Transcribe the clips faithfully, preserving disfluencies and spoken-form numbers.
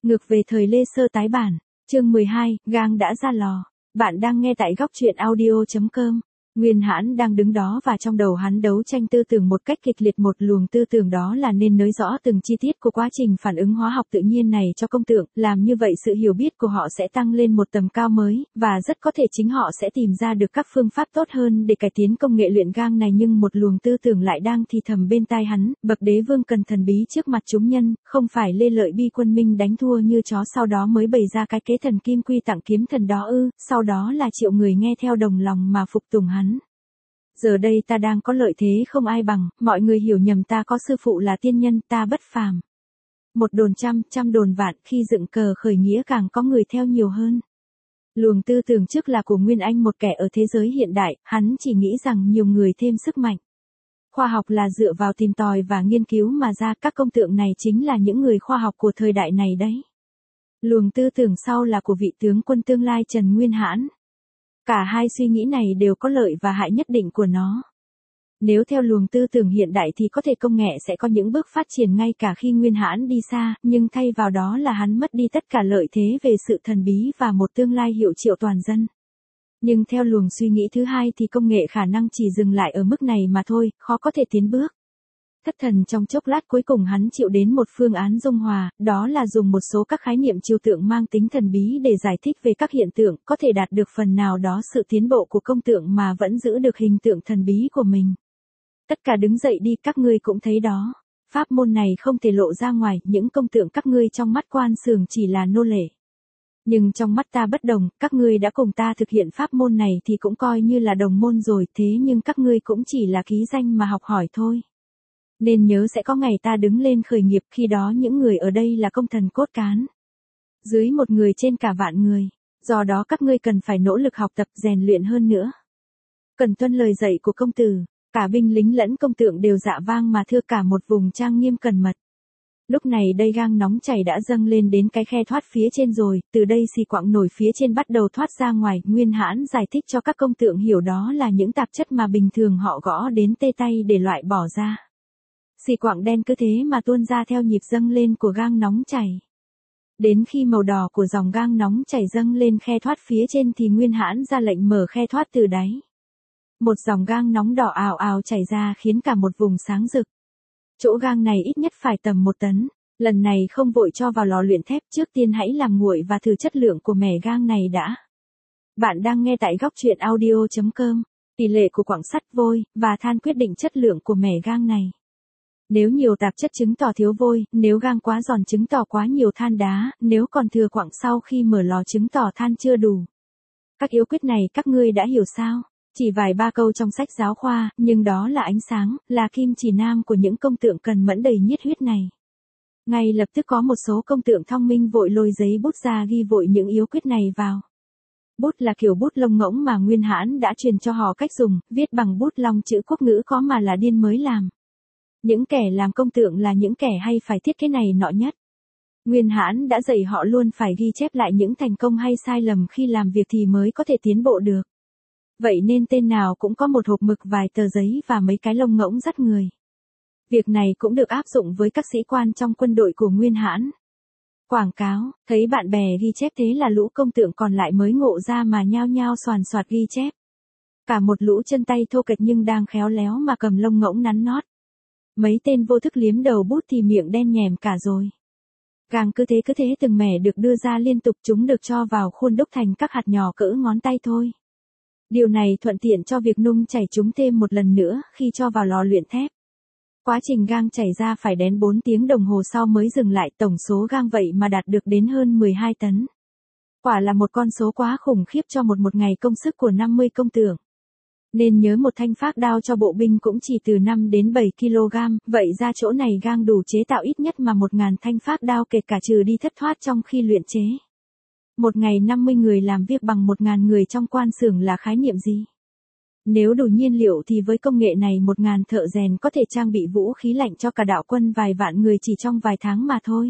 Ngược về thời Lê Sơ tái bản, chương mười hai, gang đã ra lò. Bạn đang nghe tại góc truyện audio chấm com. Nguyên Hãn đang đứng đó và trong đầu hắn đấu tranh tư tưởng một cách kịch liệt, một luồng tư tưởng đó là nên nới rõ từng chi tiết của quá trình phản ứng hóa học tự nhiên này cho công tượng, làm như vậy sự hiểu biết của họ sẽ tăng lên một tầm cao mới, và rất có thể chính họ sẽ tìm ra được các phương pháp tốt hơn để cải tiến công nghệ luyện gang này. Nhưng một luồng tư tưởng lại đang thì thầm bên tai hắn, bậc đế vương cần thần bí trước mặt chúng nhân, không phải Lê Lợi Bi quân minh đánh thua như chó sau đó mới bày ra cái kế thần kim quy tặng kiếm thần đó ư, sau đó là triệu người nghe theo đồng lòng mà phục tùng hắn. Giờ đây ta đang có lợi thế không ai bằng, mọi người hiểu nhầm ta có sư phụ là tiên nhân, ta bất phàm. Một đồn trăm, trăm đồn vạn, khi dựng cờ khởi nghĩa càng có người theo nhiều hơn. Luồng tư tưởng trước là của Nguyên Anh, một kẻ ở thế giới hiện đại, hắn chỉ nghĩ rằng nhiều người thêm sức mạnh. Khoa học là dựa vào tìm tòi và nghiên cứu mà ra, các công tượng này chính là những người khoa học của thời đại này đấy. Luồng tư tưởng sau là của vị tướng quân tương lai Trần Nguyên Hãn. Cả hai suy nghĩ này đều có lợi và hại nhất định của nó. Nếu theo luồng tư tưởng hiện đại thì có thể công nghệ sẽ có những bước phát triển ngay cả khi Nguyên Hãn đi xa, nhưng thay vào đó là hắn mất đi tất cả lợi thế về sự thần bí và một tương lai hiệu triệu toàn dân. Nhưng theo luồng suy nghĩ thứ hai thì công nghệ khả năng chỉ dừng lại ở mức này mà thôi, khó có thể tiến bước. Thất thần trong chốc lát cuối cùng hắn chịu đến một phương án dung hòa, đó là dùng một số các khái niệm trừu tượng mang tính thần bí để giải thích về các hiện tượng, có thể đạt được phần nào đó sự tiến bộ của công tượng mà vẫn giữ được hình tượng thần bí của mình. Tất cả đứng dậy đi, các ngươi cũng thấy đó. Pháp môn này không thể lộ ra ngoài, những công tượng các ngươi trong mắt quan xưởng chỉ là nô lệ. Nhưng trong mắt ta bất đồng, các ngươi đã cùng ta thực hiện pháp môn này thì cũng coi như là đồng môn rồi, thế nhưng các ngươi cũng chỉ là ký danh mà học hỏi thôi. Nên nhớ sẽ có ngày ta đứng lên khởi nghiệp, khi đó những người ở đây là công thần cốt cán. Dưới một người trên cả vạn người, do đó các ngươi cần phải nỗ lực học tập rèn luyện hơn nữa. Cần tuân lời dạy của công tử, cả binh lính lẫn công tượng đều dạ vang mà thưa, cả một vùng trang nghiêm cẩn mật. Lúc này đây gang nóng chảy đã dâng lên đến cái khe thoát phía trên rồi, từ đây xì quặng nổi phía trên bắt đầu thoát ra ngoài. Nguyên Hãn giải thích cho các công tượng hiểu đó là những tạp chất mà bình thường họ gõ đến tê tay để loại bỏ ra. Xì quặng đen cứ thế mà tuôn ra theo nhịp dâng lên của gang nóng chảy. Đến khi màu đỏ của dòng gang nóng chảy dâng lên khe thoát phía trên thì Nguyên Hãn ra lệnh mở khe thoát từ đáy. Một dòng gang nóng đỏ ào ào chảy ra khiến cả một vùng sáng rực. Chỗ gang này ít nhất phải tầm một tấn. Lần này không vội cho vào lò luyện thép, trước tiên hãy làm nguội và thử chất lượng của mẻ gang này đã. Bạn đang nghe tại góc truyện audio chấm com. Tỷ lệ của quặng sắt, vôi và than quyết định chất lượng của mẻ gang này. Nếu nhiều tạp chất chứng tỏ thiếu vôi, nếu gang quá giòn chứng tỏ quá nhiều than đá, nếu còn thừa quặng sau khi mở lò chứng tỏ than chưa đủ. Các yếu quyết này các ngươi đã hiểu sao? Chỉ vài ba câu trong sách giáo khoa, nhưng đó là ánh sáng, là kim chỉ nam của những công tượng cần mẫn đầy nhiệt huyết này. Ngay lập tức có một số công tượng thông minh vội lôi giấy bút ra ghi vội những yếu quyết này vào. Bút là kiểu bút lông ngỗng mà Nguyên Hãn đã truyền cho họ cách dùng, viết bằng bút long chữ quốc ngữ có mà là điên mới làm. Những kẻ làm công tượng là những kẻ hay phải thiết kế này nọ nhất. Nguyên Hãn đã dạy họ luôn phải ghi chép lại những thành công hay sai lầm khi làm việc thì mới có thể tiến bộ được. Vậy nên tên nào cũng có một hộp mực, vài tờ giấy và mấy cái lông ngỗng dắt người. Việc này cũng được áp dụng với các sĩ quan trong quân đội của Nguyên Hãn. Quảng cáo, thấy bạn bè ghi chép thế là lũ công tượng còn lại mới ngộ ra mà nhao nhao soàn soạt ghi chép. Cả một lũ chân tay thô kệch nhưng đang khéo léo mà cầm lông ngỗng nắn nót. Mấy tên vô thức liếm đầu bút thì miệng đen nhèm cả rồi. Gang cứ thế cứ thế từng mẻ được đưa ra liên tục, chúng được cho vào khuôn đúc thành các hạt nhỏ cỡ ngón tay thôi. Điều này thuận tiện cho việc nung chảy chúng thêm một lần nữa khi cho vào lò luyện thép. Quá trình gang chảy ra phải đến bốn tiếng đồng hồ sau mới dừng lại, tổng số gang vậy mà đạt được đến hơn mười hai tấn. Quả là một con số quá khủng khiếp cho một một ngày công sức của năm mươi công tượng. Nên nhớ một thanh phác đao cho bộ binh cũng chỉ từ năm đến bảy ki lô gam, vậy ra chỗ này gang đủ chế tạo ít nhất mà một ngàn thanh phác đao, kể cả trừ đi thất thoát trong khi luyện chế. Một ngày năm mươi người làm việc bằng một ngàn người trong quan xưởng là khái niệm gì? Nếu đủ nhiên liệu thì với công nghệ này một ngàn thợ rèn có thể trang bị vũ khí lạnh cho cả đạo quân vài vạn người chỉ trong vài tháng mà thôi.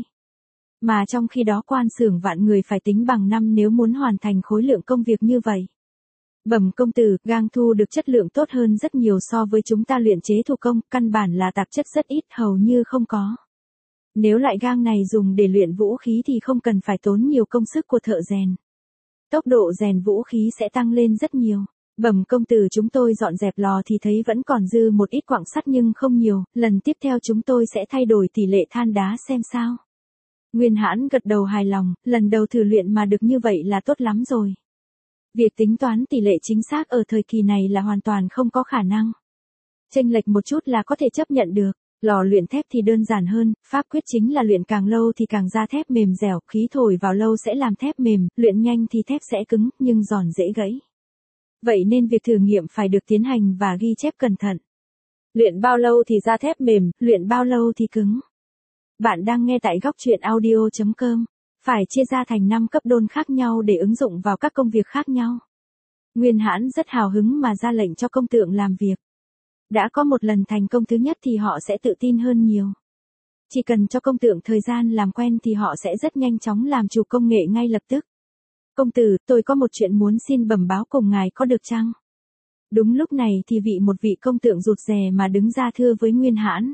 Mà trong khi đó quan xưởng vạn người phải tính bằng năm nếu muốn hoàn thành khối lượng công việc như vậy. Bẩm công tử, gang thu được chất lượng tốt hơn rất nhiều so với chúng ta luyện chế thủ công, căn bản là tạp chất rất ít, hầu như không có. Nếu loại gang này dùng để luyện vũ khí thì không cần phải tốn nhiều công sức của thợ rèn. Tốc độ rèn vũ khí sẽ tăng lên rất nhiều. Bẩm công tử, chúng tôi dọn dẹp lò thì thấy vẫn còn dư một ít quặng sắt nhưng không nhiều, lần tiếp theo chúng tôi sẽ thay đổi tỷ lệ than đá xem sao. Nguyên Hãn gật đầu hài lòng, lần đầu thử luyện mà được như vậy là tốt lắm rồi. Việc tính toán tỷ lệ chính xác ở thời kỳ này là hoàn toàn không có khả năng. Chênh lệch một chút là có thể chấp nhận được. Lò luyện thép thì đơn giản hơn, pháp quyết chính là luyện càng lâu thì càng ra thép mềm dẻo, khí thổi vào lâu sẽ làm thép mềm, luyện nhanh thì thép sẽ cứng, nhưng giòn dễ gãy. Vậy nên việc thử nghiệm phải được tiến hành và ghi chép cẩn thận. Luyện bao lâu thì ra thép mềm, luyện bao lâu thì cứng. Bạn đang nghe tại góc truyện audio chấm com. Phải chia ra thành năm cấp đôn khác nhau để ứng dụng vào các công việc khác nhau. Nguyên Hãn rất hào hứng mà ra lệnh cho công tượng làm việc. Đã có một lần thành công thứ nhất thì họ sẽ tự tin hơn nhiều. Chỉ cần cho công tượng thời gian làm quen thì họ sẽ rất nhanh chóng làm chủ công nghệ ngay lập tức. Công tử, tôi có một chuyện muốn xin bẩm báo cùng ngài có được chăng? Đúng lúc này thì vị một vị công tượng rụt rè mà đứng ra thưa với Nguyên Hãn.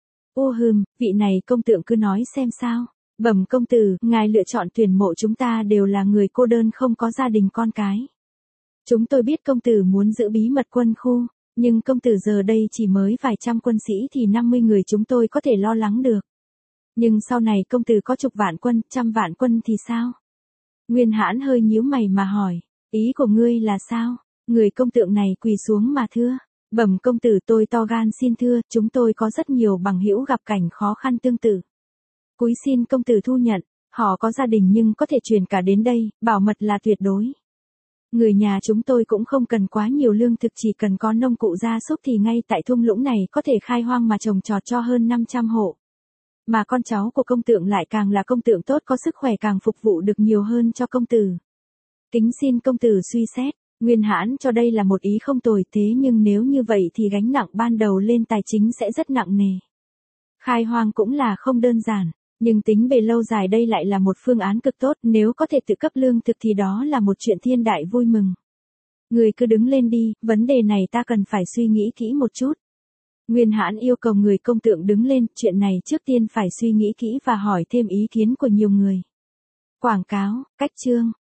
Ô hừm, vị này công tượng cứ nói xem sao. Bẩm công tử, ngài lựa chọn tuyển mộ chúng ta đều là người cô đơn không có gia đình con cái. Chúng tôi biết công tử muốn giữ bí mật quân khu, nhưng công tử giờ đây chỉ mới vài trăm quân sĩ thì năm mươi người chúng tôi có thể lo lắng được. Nhưng sau này công tử có chục vạn quân, trăm vạn quân thì sao? Nguyên Hãn hơi nhíu mày mà hỏi, ý của ngươi là sao? Người công tượng này quỳ xuống mà thưa. Bẩm công tử, tôi to gan xin thưa, chúng tôi có rất nhiều bằng hữu gặp cảnh khó khăn tương tự. Cúi xin công tử thu nhận, họ có gia đình nhưng có thể truyền cả đến đây, bảo mật là tuyệt đối. Người nhà chúng tôi cũng không cần quá nhiều lương thực, chỉ cần có nông cụ gia súc thì ngay tại thung lũng này có thể khai hoang mà trồng trọt cho hơn năm trăm hộ. Mà con cháu của công tượng lại càng là công tượng tốt, có sức khỏe càng phục vụ được nhiều hơn cho công tử. Kính xin công tử suy xét. Nguyên Hãn cho đây là một ý không tồi, thế nhưng nếu như vậy thì gánh nặng ban đầu lên tài chính sẽ rất nặng nề. Khai hoang cũng là không đơn giản, nhưng tính về lâu dài đây lại là một phương án cực tốt, nếu có thể tự cấp lương thực thì đó là một chuyện thiên đại vui mừng. Người cứ đứng lên đi, vấn đề này ta cần phải suy nghĩ kỹ một chút. Nguyên Hãn yêu cầu người công tượng đứng lên, chuyện này trước tiên phải suy nghĩ kỹ và hỏi thêm ý kiến của nhiều người. Quảng cáo, cách chương.